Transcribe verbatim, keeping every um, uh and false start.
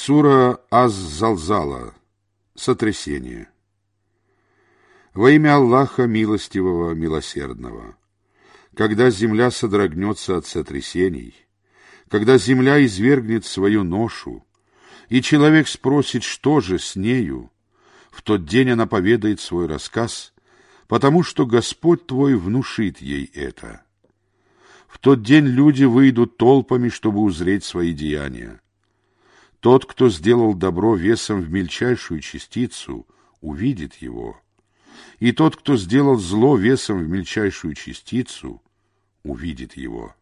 Сура Аз-Залзала. Сотрясение. Во имя Аллаха Милостивого, Милосердного. Когда земля содрогнется от сотрясений, когда земля извергнет свою ношу, и человек спросит, что же с нею, в тот день она поведает свой рассказ, потому что Господь твой внушит ей это. В тот день люди выйдут толпами, чтобы узреть свои деяния. Тот, кто сделал добро весом в мельчайшую частицу, увидит его, и тот, кто сделал зло весом в мельчайшую частицу, увидит его.